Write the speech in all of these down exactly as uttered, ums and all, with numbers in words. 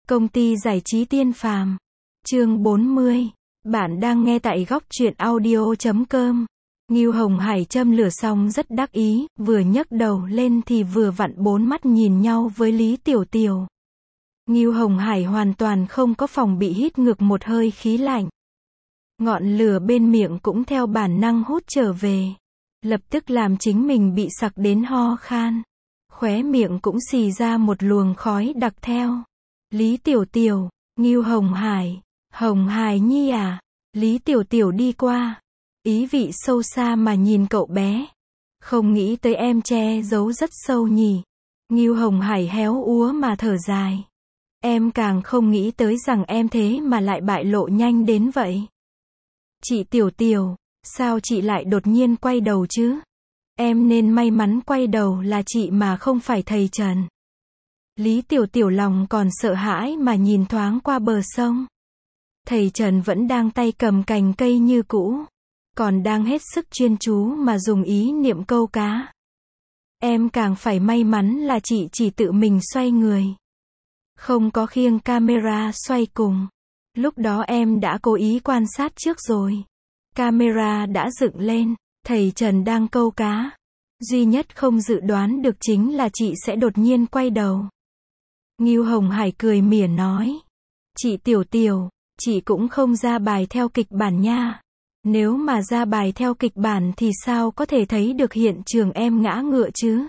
Công ty giải trí Tiên Phàm. Chương bốn mươi. Bạn đang nghe tại góc truyện audio chấm com. Ngưu Hồng Hải châm lửa xong rất đắc ý, vừa nhấc đầu lên thì vừa vặn bốn mắt nhìn nhau với Lý Tiểu Tiểu. Ngưu Hồng Hải hoàn toàn không có phòng bị hít ngược một hơi khí lạnh. Ngọn lửa bên miệng cũng theo bản năng hút trở về. Lập tức làm chính mình bị sặc đến ho khan. Khóe miệng cũng xì ra một luồng khói đặc theo. Lý Tiểu Tiểu, Ngưu Hồng Hải, Hồng Hải Nhi à? Lý Tiểu Tiểu đi qua, ý vị sâu xa mà nhìn cậu bé. Không nghĩ tới em che giấu rất sâu nhỉ. Ngưu Hồng Hải héo úa mà thở dài. Em càng không nghĩ tới rằng em thế mà lại bại lộ nhanh đến vậy. Chị Tiểu Tiểu, sao chị lại đột nhiên quay đầu chứ? Em nên may mắn quay đầu là chị mà không phải thầy Trần. Lý Tiểu Tiểu lòng còn sợ hãi mà nhìn thoáng qua bờ sông. Thầy Trần vẫn đang tay cầm cành cây như cũ, còn đang hết sức chuyên chú mà dùng ý niệm câu cá. Em càng phải may mắn là chị chỉ tự mình xoay người, không có khiêng camera xoay cùng. Lúc đó em đã cố ý quan sát trước rồi. Camera đã dựng lên, thầy Trần đang câu cá. Duy nhất không dự đoán được chính là chị sẽ đột nhiên quay đầu. Ngưu Hồng Hải cười mỉa nói. Chị Tiểu Tiểu, chị cũng không ra bài theo kịch bản nha. Nếu mà ra bài theo kịch bản thì sao có thể thấy được hiện trường em ngã ngựa chứ?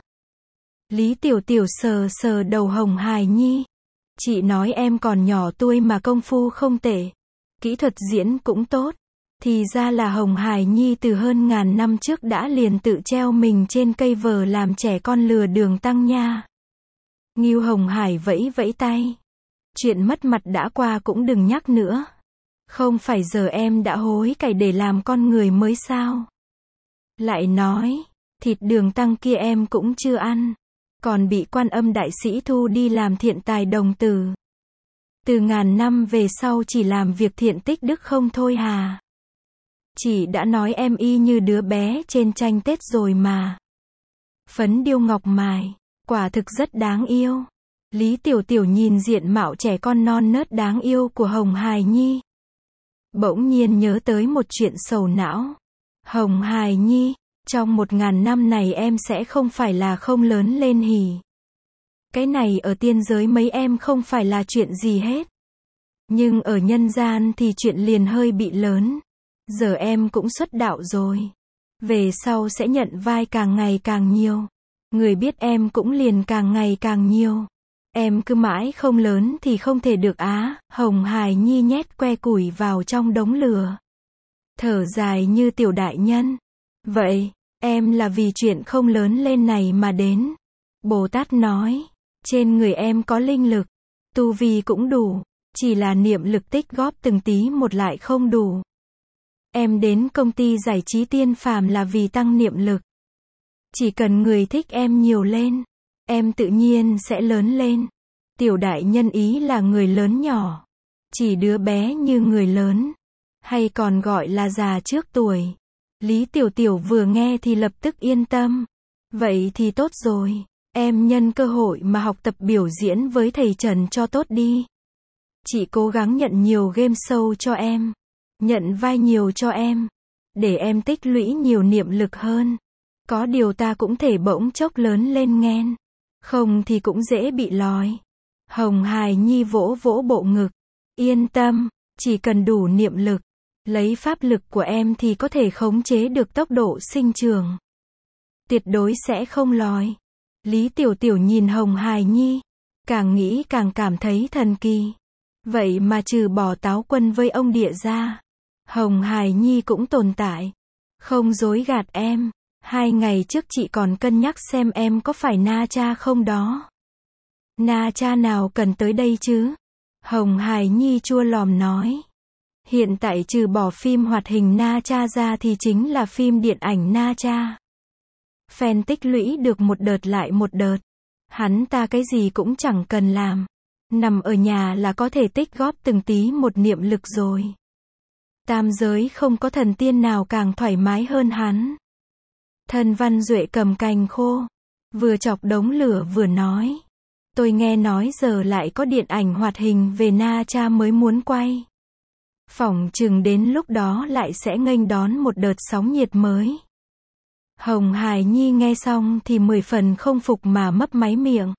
Lý Tiểu Tiểu sờ sờ đầu Hồng Hải Nhi. Chị nói em còn nhỏ tuổi mà công phu không tệ. Kỹ thuật diễn cũng tốt. Thì ra là Hồng Hải Nhi từ hơn ngàn năm trước đã liền tự treo mình trên cây vờ làm trẻ con lừa đường tăng nha. Ngưu Hồng Hải vẫy vẫy tay. Chuyện mất mặt đã qua cũng đừng nhắc nữa. Không phải giờ em đã hối cải để làm con người mới sao? Lại nói, thịt đường tăng kia em cũng chưa ăn. Còn bị Quan Âm đại sĩ thu đi làm thiện tài đồng tử. Từ ngàn năm về sau chỉ làm việc thiện tích đức không thôi hà. Chị đã nói em y như đứa bé trên tranh Tết rồi mà. Phấn điêu ngọc mài, quả thực rất đáng yêu. Lý Tiểu Tiểu nhìn diện mạo trẻ con non nớt đáng yêu của Hồng Hải Nhi. Bỗng nhiên nhớ tới một chuyện sầu não. Hồng Hải Nhi, trong một ngàn năm này em sẽ không phải là không lớn lên hỉ. Cái này ở tiên giới mấy em không phải là chuyện gì hết. Nhưng ở nhân gian thì chuyện liền hơi bị lớn. Giờ em cũng xuất đạo rồi. Về sau sẽ nhận vai càng ngày càng nhiều. Người biết em cũng liền càng ngày càng nhiều. Em cứ mãi không lớn thì không thể được á. Hồng Hải Nhi nhét que củi vào trong đống lửa. Thở dài như tiểu đại nhân. Vậy, em là vì chuyện không lớn lên này mà đến. Bồ Tát nói, trên người em có linh lực, tu vi cũng đủ. Chỉ là niệm lực tích góp từng tí một lại không đủ. Em đến công ty giải trí Tiên Phàm là vì tăng niệm lực. Chỉ cần người thích em nhiều lên, em tự nhiên sẽ lớn lên. Tiểu đại nhân ý là người lớn nhỏ. Chỉ đứa bé như người lớn. Hay còn gọi là già trước tuổi. Lý Tiểu Tiểu vừa nghe thì lập tức yên tâm. Vậy thì tốt rồi. Em nhân cơ hội mà học tập biểu diễn với thầy Trần cho tốt đi. Chị cố gắng nhận nhiều game show cho em. Nhận vai nhiều cho em. Để em tích lũy nhiều niệm lực hơn. Có điều ta cũng thể bỗng chốc lớn lên nghen. Không thì cũng dễ bị lòi. Hồng Hải Nhi vỗ vỗ bộ ngực. Yên tâm, chỉ cần đủ niệm lực. Lấy pháp lực của em thì có thể khống chế được tốc độ sinh trưởng. Tuyệt đối sẽ không lòi. Lý Tiểu Tiểu nhìn Hồng Hải Nhi. Càng nghĩ càng cảm thấy thần kỳ. Vậy mà trừ bỏ Táo Quân với ông địa ra, Hồng Hải Nhi cũng tồn tại. Không dối gạt em. Hai ngày trước chị còn cân nhắc xem em có phải na cha không đó. Na cha nào cần tới đây chứ? Hồng Hải Nhi chua lòm nói. Hiện tại trừ bỏ phim hoạt hình Na Cha ra thì chính là phim điện ảnh Na Cha. Fan tích lũy được một đợt lại một đợt. Hắn ta cái gì cũng chẳng cần làm. Nằm ở nhà là có thể tích góp từng tí một niệm lực rồi. Tam giới không có thần tiên nào càng thoải mái hơn hắn. Thân Văn Duệ cầm cành khô. Vừa chọc đống lửa vừa nói. tôi nghe nói giờ lại có điện ảnh hoạt hình về Na Tra mới muốn quay. Phỏng chừng đến lúc đó lại sẽ nghênh đón một đợt sóng nhiệt mới. Hồng Hải Nhi nghe xong thì mười phần không phục mà mấp máy miệng.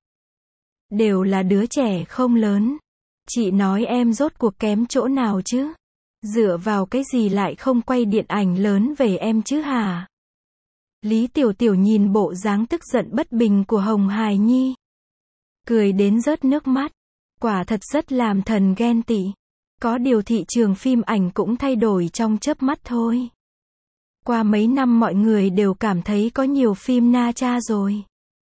Đều là đứa trẻ không lớn. Chị nói em rốt cuộc kém chỗ nào chứ? Dựa vào cái gì lại không quay điện ảnh lớn về em chứ hả? Lý Tiểu Tiểu nhìn bộ dáng tức giận bất bình của Hồng Hải Nhi. Cười đến rớt nước mắt. Quả thật rất làm thần ghen tị. Có điều thị trường phim ảnh cũng thay đổi trong chớp mắt thôi. Qua mấy năm mọi người đều cảm thấy có nhiều phim Na Tra rồi.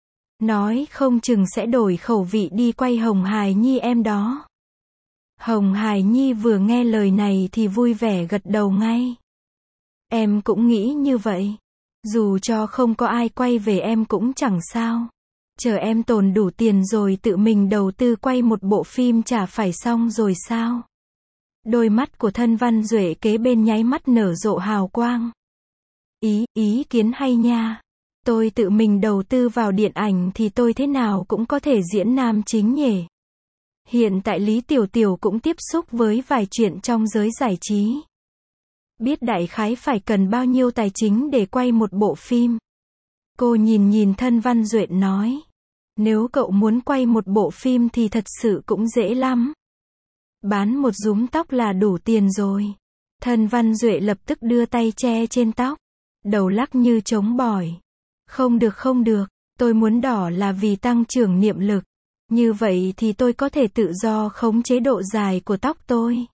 Nói không chừng sẽ đổi khẩu vị đi quay Hồng Hải Nhi em đó. Hồng Hải Nhi vừa nghe lời này thì vui vẻ gật đầu ngay. Em cũng nghĩ như vậy. Dù cho không có ai quay về em cũng chẳng sao. Chờ em tồn đủ tiền rồi tự mình đầu tư quay một bộ phim chả phải xong rồi sao? Đôi mắt của Thân Văn Duệ kế bên nháy mắt nở rộ hào quang. Ý, ý kiến hay nha. Tôi tự mình đầu tư vào điện ảnh thì tôi thế nào cũng có thể diễn nam chính nhỉ. Hiện tại Lý Tiểu Tiểu cũng tiếp xúc với vài chuyện trong giới giải trí. Biết đại khái phải cần bao nhiêu tài chính để quay một bộ phim. Cô nhìn nhìn Thân Văn Duệ nói. Nếu cậu muốn quay một bộ phim thì thật sự cũng dễ lắm. Bán một rúm tóc là đủ tiền rồi. Thân Văn Duệ lập tức đưa tay che trên tóc. Đầu lắc như trống bỏi. Không được không được, tôi muốn đỏ là vì tăng trưởng niệm lực. Như vậy thì tôi có thể tự do khống chế độ dài của tóc tôi.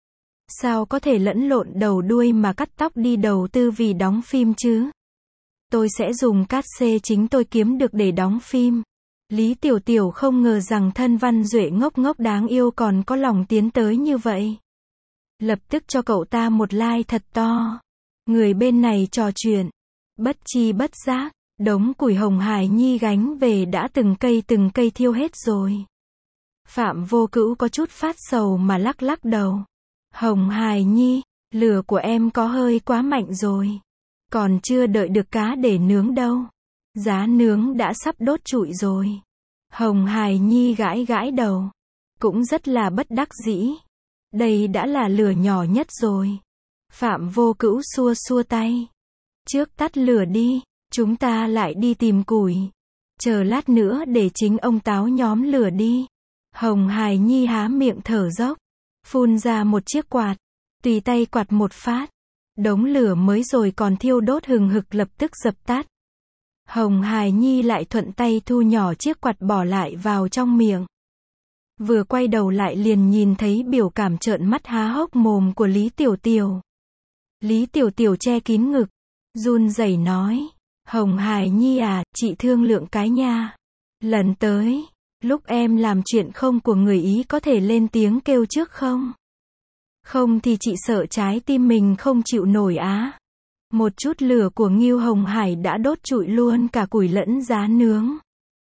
Sao có thể lẫn lộn đầu đuôi mà cắt tóc đi đầu tư vì đóng phim chứ? Tôi sẽ dùng cát xê chính tôi kiếm được để đóng phim. Lý Tiểu Tiểu không ngờ rằng Thân Văn Duệ ngốc ngốc đáng yêu còn có lòng tiến tới như vậy. Lập tức cho cậu ta một like thật to. Người bên này trò chuyện. Bất chi bất giác, đống củi Hồng Hải Nhi gánh về đã từng cây từng cây thiêu hết rồi. Phạm Vô Cữu có chút phát sầu mà lắc lắc đầu. Hồng Hải Nhi, lửa của em có hơi quá mạnh rồi. Còn chưa đợi được cá để nướng đâu. Giá nướng đã sắp đốt trụi rồi. Hồng Hải Nhi gãi gãi đầu. Cũng rất là bất đắc dĩ. Đây đã là lửa nhỏ nhất rồi. Phạm Vô Cữu xua xua tay. Trước tắt lửa đi, chúng ta lại đi tìm củi. Chờ lát nữa để chính ông Táo nhóm lửa đi. Hồng Hải Nhi há miệng thở dốc. Phun ra một chiếc quạt. Tùy tay quạt một phát. Đống lửa mới rồi còn thiêu đốt hừng hực lập tức dập tắt. Hồng Hải Nhi lại thuận tay thu nhỏ chiếc quạt bỏ lại vào trong miệng. Vừa quay đầu lại liền nhìn thấy biểu cảm trợn mắt há hốc mồm của Lý Tiểu Tiểu. Lý Tiểu Tiểu che kín ngực, run rẩy nói, Hồng Hải Nhi à, chị thương lượng cái nha. Lần tới, lúc em làm chuyện không của người Ý có thể lên tiếng kêu trước không? Không thì chị sợ trái tim mình không chịu nổi á. Một chút lửa của Ngưu Hồng Hải đã đốt trụi luôn cả củi lẫn giá nướng.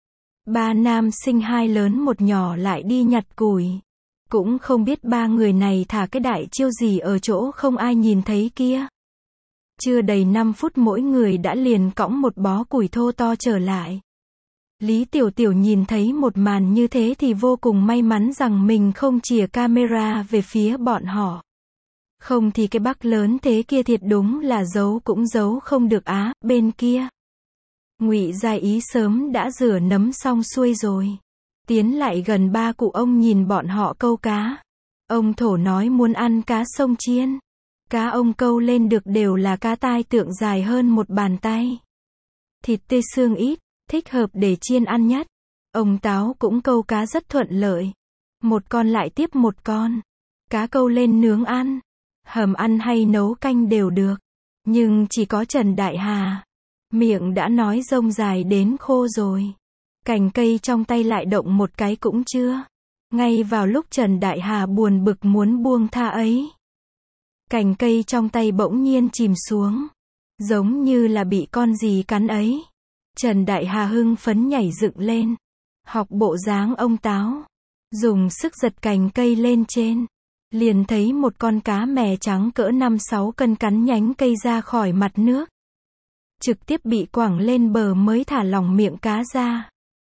Ba nam sinh hai lớn một nhỏ lại đi nhặt củi. Cũng không biết ba người này thả cái đại chiêu gì ở chỗ không ai nhìn thấy kia. Chưa đầy năm phút mỗi người đã liền cõng một bó củi thô to trở lại. Lý Tiểu Tiểu nhìn thấy một màn như thế thì vô cùng may mắn rằng mình không chìa camera về phía bọn họ. Không thì cái bác lớn thế kia thiệt đúng là giấu cũng giấu không được á, bên kia. Ngụy Gia Ý sớm đã rửa nấm xong xuôi rồi. Tiến lại gần ba cụ ông nhìn bọn họ câu cá. Ông Thổ nói muốn ăn cá sông chiên. Cá ông câu lên được đều là cá tai tượng dài hơn một bàn tay. Thịt tươi xương ít, thích hợp để chiên ăn nhất. Ông Táo cũng câu cá rất thuận lợi. Một con lại tiếp một con. Cá câu lên nướng ăn. Hầm ăn hay nấu canh đều được. Nhưng chỉ có Trần Đại Hà. Miệng đã nói rông dài đến khô rồi. Cành cây trong tay lại động một cái cũng chưa. Ngay vào lúc Trần Đại Hà buồn bực muốn buông tha ấy. Cành cây trong tay bỗng nhiên chìm xuống. Giống như là bị con gì cắn ấy. Trần Đại Hà hưng phấn nhảy dựng lên. Học bộ dáng ông Táo. Dùng sức giật cành cây lên trên. Liền thấy một con cá mè trắng cỡ năm sáu cân cắn nhánh cây ra khỏi mặt nước. Trực tiếp bị quẳng lên bờ mới thả lỏng miệng cá ra.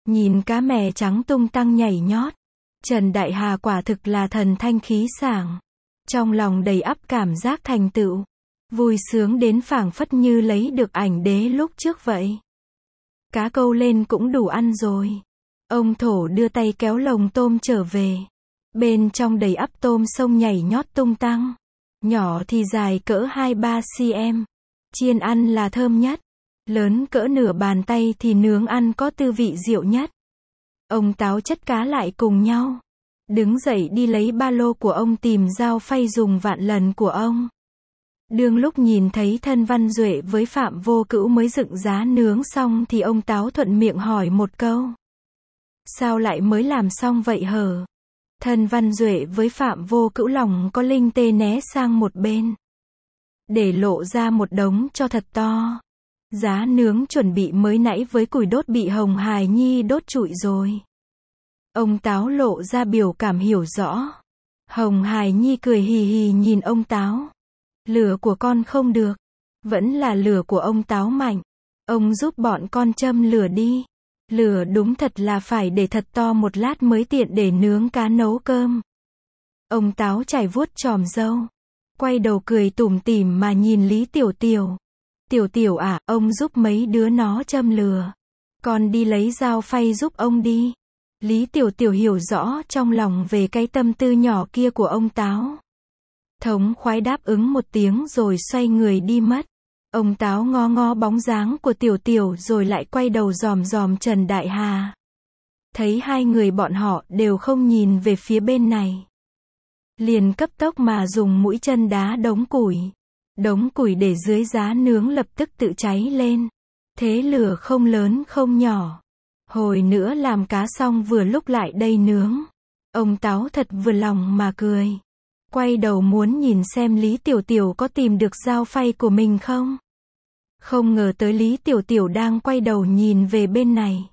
Nhìn cá mè trắng tung tăng nhảy nhót, Trần Đại Hà quả thực là thần thanh khí sảng. Trong lòng đầy ắp cảm giác thành tựu, vui sướng đến phảng phất như lấy được ảnh đế lúc trước vậy. Cá câu lên cũng đủ ăn rồi. Ông thổ đưa tay kéo lồng tôm trở về. Bên trong đầy ắp tôm sông nhảy nhót tung tăng. Nhỏ thì dài cỡ hai ba xăng-ti-mét. Chiên ăn là thơm nhất. Lớn cỡ nửa bàn tay thì nướng ăn có tư vị diệu nhất. Ông Táo chất cá lại cùng nhau. Đứng dậy đi lấy ba lô của ông tìm dao phay dùng vạn lần của ông. Đương lúc nhìn thấy Thân Văn Duệ với Phạm Vô Cữu mới dựng giá nướng xong thì ông Táo thuận miệng hỏi một câu. Sao lại mới làm xong vậy hở? Thân Văn Duệ với Phạm Vô Cữu lòng có linh tê né sang một bên. Để lộ ra một đống cho thật to. Giá nướng chuẩn bị mới nãy với củi đốt bị Hồng Hải Nhi đốt trụi rồi. Ông Táo lộ ra biểu cảm hiểu rõ. Hồng Hải Nhi cười hì hì nhìn ông Táo. Lửa của con không được. Vẫn là lửa của ông Táo mạnh. Ông giúp bọn con châm lửa đi. Lửa đúng thật là phải để thật to một lát mới tiện để nướng cá nấu cơm. Ông Táo chải vuốt chòm râu. Quay đầu cười tủm tỉm mà nhìn Lý Tiểu Tiểu. Tiểu Tiểu à, ông giúp mấy đứa nó châm lửa. Con đi lấy dao phay giúp ông đi. Lý Tiểu Tiểu hiểu rõ trong lòng về cái tâm tư nhỏ kia của ông Táo. Thống khoái đáp ứng một tiếng rồi xoay người đi mất. Ông Táo ngó ngó bóng dáng của Tiểu Tiểu rồi lại quay đầu dòm dòm Trần Đại Hà. Thấy hai người bọn họ đều không nhìn về phía bên này. Liền cấp tốc mà dùng mũi chân đá đống củi. Đống củi để dưới giá nướng lập tức tự cháy lên. Thế lửa không lớn không nhỏ. Hồi nữa làm cá xong vừa lúc lại đây nướng. Ông Táo thật vừa lòng mà cười. Quay đầu muốn nhìn xem Lý Tiểu Tiểu có tìm được dao phay của mình không. Không ngờ tới Lý Tiểu Tiểu đang quay đầu nhìn về bên này.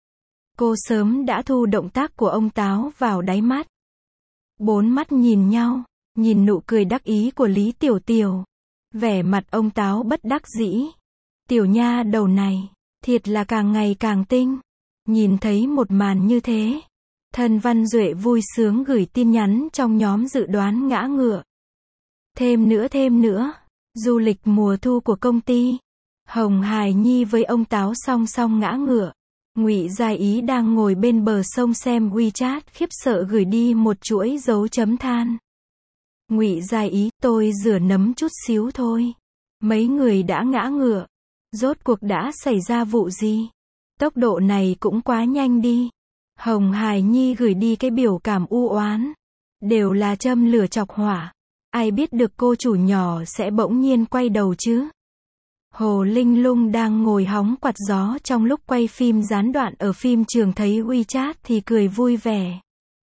Cô sớm đã thu động tác của ông Táo vào đáy mắt. Bốn mắt nhìn nhau, nhìn nụ cười đắc ý của Lý Tiểu Tiểu. Vẻ mặt ông Táo bất đắc dĩ. Tiểu nha đầu này, thiệt là càng ngày càng tinh. Nhìn thấy một màn như thế, Thân Văn Duệ vui sướng gửi tin nhắn trong nhóm dự đoán ngã ngựa. Thêm nữa thêm nữa, du lịch mùa thu của công ty. Hồng Hải Nhi với ông Táo song song ngã ngựa. Ngụy Gia Ý đang ngồi bên bờ sông xem WeChat khiếp sợ gửi đi một chuỗi dấu chấm than. Ngụy Gia Ý, tôi rửa nấm chút xíu thôi. Mấy người đã ngã ngựa. Rốt cuộc đã xảy ra vụ gì? Tốc độ này cũng quá nhanh đi. Hồng Hải Nhi gửi đi cái biểu cảm u oán. Đều là châm lửa chọc hỏa. Ai biết được cô chủ nhỏ sẽ bỗng nhiên quay đầu chứ? Hồ Linh Lung đang ngồi hóng quạt gió trong lúc quay phim gián đoạn ở phim trường thấy WeChat thì cười vui vẻ.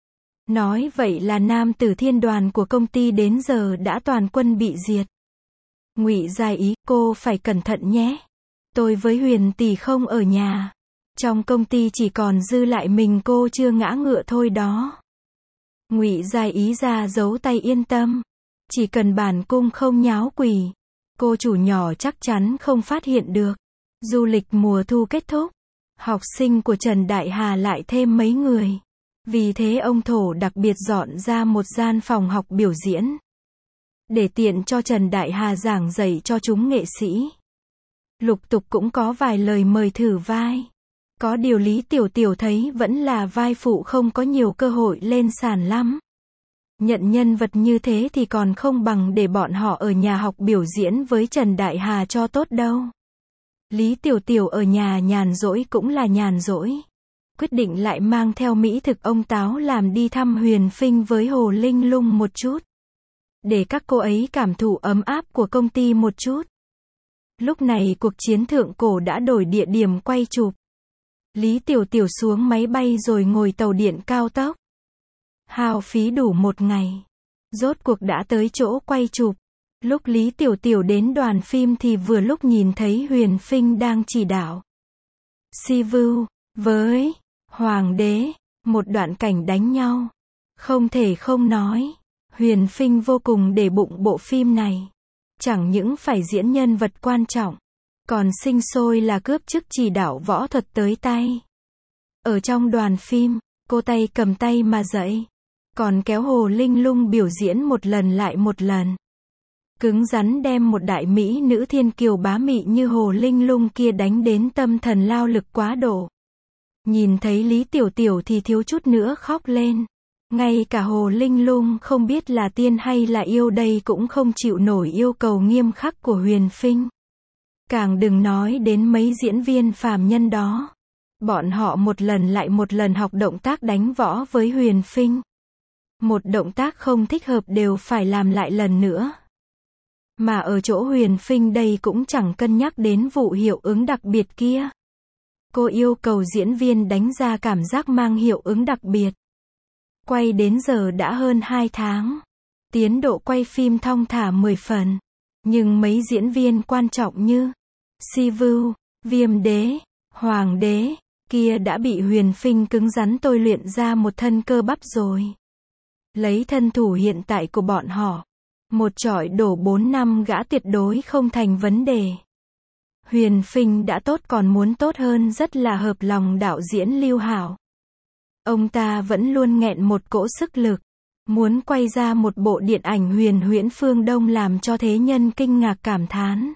Nói vậy là nam tử thiên đoàn của công ty đến giờ đã toàn quân bị diệt. Ngụy Gia Ý, cô phải cẩn thận nhé. Tôi với Huyền tỷ không ở nhà. Trong công ty chỉ còn dư lại mình cô chưa ngã ngựa thôi đó. Ngụy Gia Ý ra giấu tay yên tâm. Chỉ cần bản cung không nháo quỷ. Cô chủ nhỏ chắc chắn không phát hiện được. Du lịch mùa thu kết thúc. Học sinh của Trần Đại Hà lại thêm mấy người. Vì thế ông Thổ đặc biệt dọn ra một gian phòng học biểu diễn. Để tiện cho Trần Đại Hà giảng dạy cho chúng nghệ sĩ. Lục tục cũng có vài lời mời thử vai. Có điều Lý Tiểu Tiểu thấy vẫn là vai phụ không có nhiều cơ hội lên sàn lắm. Nhận nhân vật như thế thì còn không bằng để bọn họ ở nhà học biểu diễn với Trần Đại Hà cho tốt đâu. Lý Tiểu Tiểu ở nhà nhàn rỗi cũng là nhàn rỗi. Quyết định lại mang theo mỹ thực ông Táo làm đi thăm Huyền Phinh với Hồ Linh Lung một chút. Để các cô ấy cảm thụ ấm áp của công ty một chút. Lúc này cuộc chiến thượng cổ đã đổi địa điểm quay chụp. Lý Tiểu Tiểu xuống máy bay rồi ngồi tàu điện cao tốc. Hao phí đủ một ngày. Rốt cuộc đã tới chỗ quay chụp. Lúc Lý Tiểu Tiểu đến đoàn phim thì vừa lúc nhìn thấy Huyền Phinh đang chỉ đạo Si Vưu với Hoàng đế, một đoạn cảnh đánh nhau. Không thể không nói, Huyền Phinh vô cùng để bụng bộ phim này. Chẳng những phải diễn nhân vật quan trọng, còn sinh sôi là cướp chức chỉ đạo võ thuật tới tay. Ở trong đoàn phim, cô tay cầm tay mà dạy. Còn kéo Hồ Linh Lung biểu diễn một lần lại một lần. Cứng rắn đem một đại mỹ nữ thiên kiều bá mị như Hồ Linh Lung kia đánh đến tâm thần lao lực quá độ. Nhìn thấy Lý Tiểu Tiểu thì thiếu chút nữa khóc lên. Ngay cả Hồ Linh Lung không biết là tiên hay là yêu đây cũng không chịu nổi yêu cầu nghiêm khắc của Huyền Phinh. Càng đừng nói đến mấy diễn viên phàm nhân đó. Bọn họ một lần lại một lần học động tác đánh võ với Huyền Phinh. Một động tác không thích hợp đều phải làm lại lần nữa. Mà ở chỗ Huyền Phinh đây cũng chẳng cân nhắc đến vụ hiệu ứng đặc biệt kia. Cô yêu cầu diễn viên đánh ra cảm giác mang hiệu ứng đặc biệt. Quay đến giờ đã hơn hai tháng. Tiến độ quay phim thong thả mười phần. Nhưng mấy diễn viên quan trọng như Si Vưu, Viêm Đế, Hoàng Đế, kia đã bị Huyền Phinh cứng rắn tôi luyện ra một thân cơ bắp rồi. Lấy thân thủ hiện tại của bọn họ, một chọi đổ bốn năm gã tuyệt đối không thành vấn đề. Huyền Phinh đã tốt còn muốn tốt hơn rất là hợp lòng đạo diễn Lưu Hảo. Ông ta vẫn luôn nghẹn một cỗ sức lực, muốn quay ra một bộ điện ảnh huyền huyễn phương Đông làm cho thế nhân kinh ngạc cảm thán.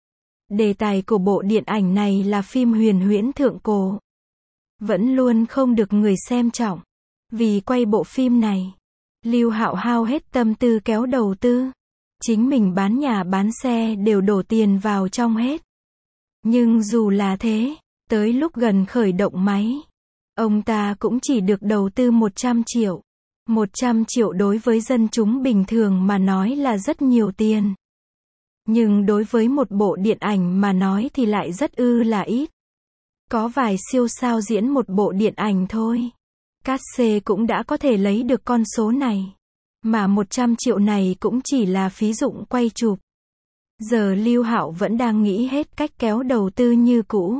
Đề tài của bộ điện ảnh này là phim huyền huyễn thượng cổ. Vẫn luôn không được người xem trọng. Vì quay bộ phim này, Lưu Hạo hao hết tâm tư kéo đầu tư. Chính mình bán nhà bán xe đều đổ tiền vào trong hết. Nhưng dù là thế, tới lúc gần khởi động máy, ông ta cũng chỉ được đầu tư một trăm triệu. một trăm triệu đối với dân chúng bình thường mà nói là rất nhiều tiền. Nhưng đối với một bộ điện ảnh mà nói thì lại rất ư là ít. Có vài siêu sao diễn một bộ điện ảnh thôi. Cát xê cũng đã có thể lấy được con số này. Mà một trăm triệu này cũng chỉ là phí dụng quay chụp. Giờ Lưu Hạo vẫn đang nghĩ hết cách kéo đầu tư như cũ.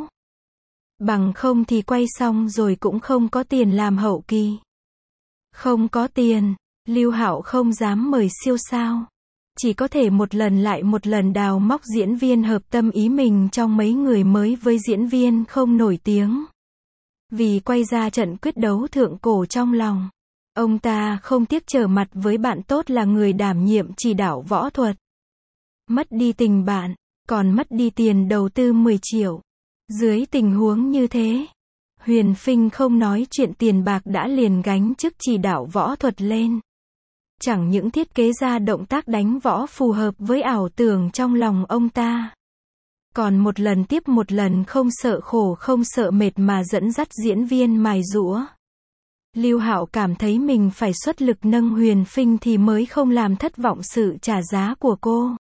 Bằng không thì quay xong rồi cũng không có tiền làm hậu kỳ. Không có tiền, Lưu Hạo không dám mời siêu sao. Chỉ có thể một lần lại một lần đào móc diễn viên hợp tâm ý mình trong mấy người mới với diễn viên không nổi tiếng. Vì quay ra trận quyết đấu thượng cổ trong lòng, ông ta không tiếc trở mặt với bạn tốt là người đảm nhiệm chỉ đạo võ thuật. Mất đi tình bạn, còn mất đi tiền đầu tư mười triệu. Dưới tình huống như thế, Huyền Phinh không nói chuyện tiền bạc đã liền gánh chức chỉ đạo võ thuật lên. Chẳng những thiết kế ra động tác đánh võ phù hợp với ảo tưởng trong lòng ông ta, còn một lần tiếp một lần không sợ khổ không sợ mệt mà dẫn dắt diễn viên mài giũa. Lưu Hạo cảm thấy mình phải xuất lực nâng Huyền Phinh thì mới không làm thất vọng sự trả giá của cô.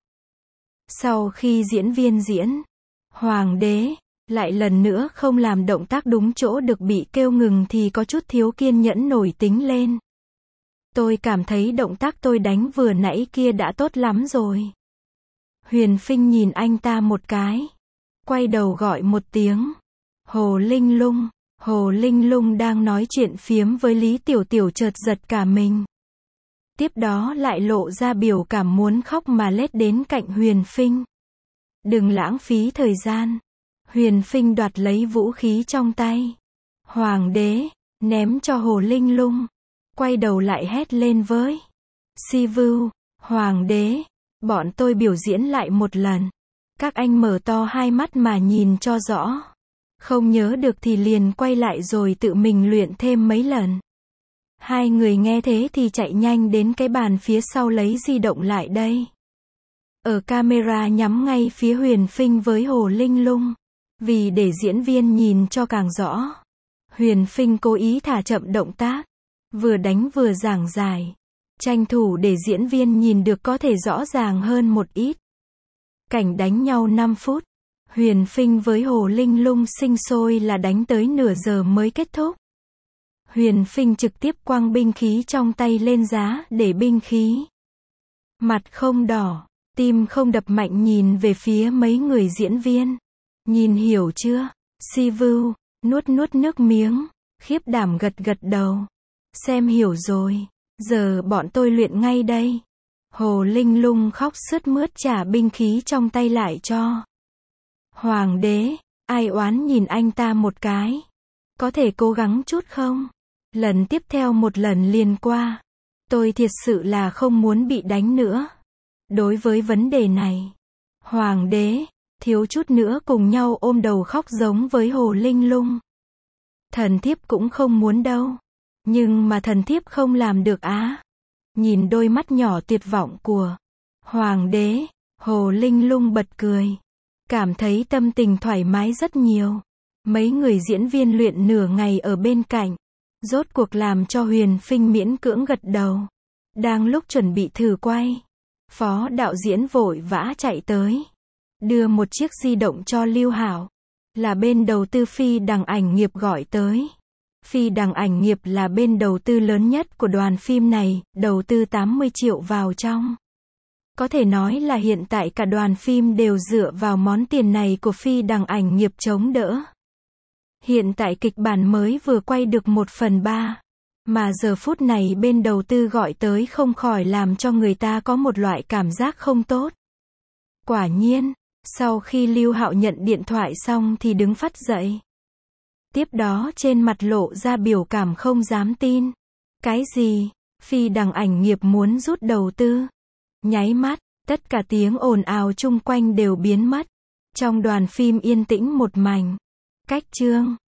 Sau khi diễn viên diễn Hoàng Đế lại lần nữa không làm động tác đúng chỗ được bị kêu ngừng thì có chút thiếu kiên nhẫn nổi tính lên. Tôi cảm thấy động tác tôi đánh vừa nãy kia đã tốt lắm rồi. Huyền Phinh nhìn anh ta một cái. Quay đầu gọi một tiếng. Hồ Linh Lung. Hồ Linh Lung đang nói chuyện phiếm với Lý Tiểu Tiểu chợt giật cả mình. Tiếp đó lại lộ ra biểu cảm muốn khóc mà lết đến cạnh Huyền Phinh. Đừng lãng phí thời gian. Huyền Phinh đoạt lấy vũ khí trong tay. Hoàng Đế, ném cho Hồ Linh Lung. Quay đầu lại hét lên với Si Vưu, Hoàng Đế, bọn tôi biểu diễn lại một lần. Các anh mở to hai mắt mà nhìn cho rõ. Không nhớ được thì liền quay lại rồi tự mình luyện thêm mấy lần. Hai người nghe thế thì chạy nhanh đến cái bàn phía sau lấy di động lại đây. Ở camera nhắm ngay phía Huyền Phinh với Hồ Linh Lung. Vì để diễn viên nhìn cho càng rõ, Huyền Phinh cố ý thả chậm động tác. Vừa đánh vừa giảng giải. Tranh thủ để diễn viên nhìn được có thể rõ ràng hơn một ít. Cảnh đánh nhau năm phút. Huyền Phinh với Hồ Linh Lung sinh sôi là đánh tới nửa giờ mới kết thúc. Huyền Phinh trực tiếp quăng binh khí trong tay lên giá để binh khí. Mặt không đỏ, tim không đập mạnh nhìn về phía mấy người diễn viên. Nhìn hiểu chưa? Si Vưu, nuốt nuốt nước miếng, khiếp đảm gật gật đầu. Xem hiểu rồi, giờ bọn tôi luyện ngay đây. Hồ Linh Lung khóc sướt mướt trả binh khí trong tay lại cho Hoàng Đế. Ai oán nhìn anh ta một cái. Có thể cố gắng chút không? Lần tiếp theo một lần liền qua. Tôi thiệt sự là không muốn bị đánh nữa. Đối với vấn đề này, hoàng đế, thiếu chút nữa cùng nhau ôm đầu khóc giống với Hồ Linh Lung. Thần thiếp cũng không muốn đâu. Nhưng mà thần thiếp không làm được á. Nhìn đôi mắt nhỏ tuyệt vọng của hoàng đế, Hồ Linh Lung bật cười. Cảm thấy tâm tình thoải mái rất nhiều. Mấy người diễn viên luyện nửa ngày ở bên cạnh. Rốt cuộc làm cho Huyền Phinh miễn cưỡng gật đầu. Đang lúc chuẩn bị thử quay, phó đạo diễn vội vã chạy tới. Đưa một chiếc di động cho Lưu Hảo. Là bên đầu tư Phi Đằng Ảnh Nghiệp gọi tới. Phi Đằng Ảnh Nghiệp là bên đầu tư lớn nhất của đoàn phim này, đầu tư tám mươi triệu vào trong. Có thể nói là hiện tại cả đoàn phim đều dựa vào món tiền này của Phi Đằng Ảnh Nghiệp chống đỡ. Hiện tại kịch bản mới vừa quay được một phần ba. Mà giờ phút này bên đầu tư gọi tới không khỏi làm cho người ta có một loại cảm giác không tốt. Quả nhiên, sau khi Lưu Hạo nhận điện thoại xong thì đứng phắt dậy. Tiếp đó trên mặt lộ ra biểu cảm không dám tin. Cái gì? Phi Đằng Ảnh Nghiệp muốn rút đầu tư? Nháy mắt, tất cả tiếng ồn ào chung quanh đều biến mất. Trong đoàn phim yên tĩnh một mảnh. Cách chương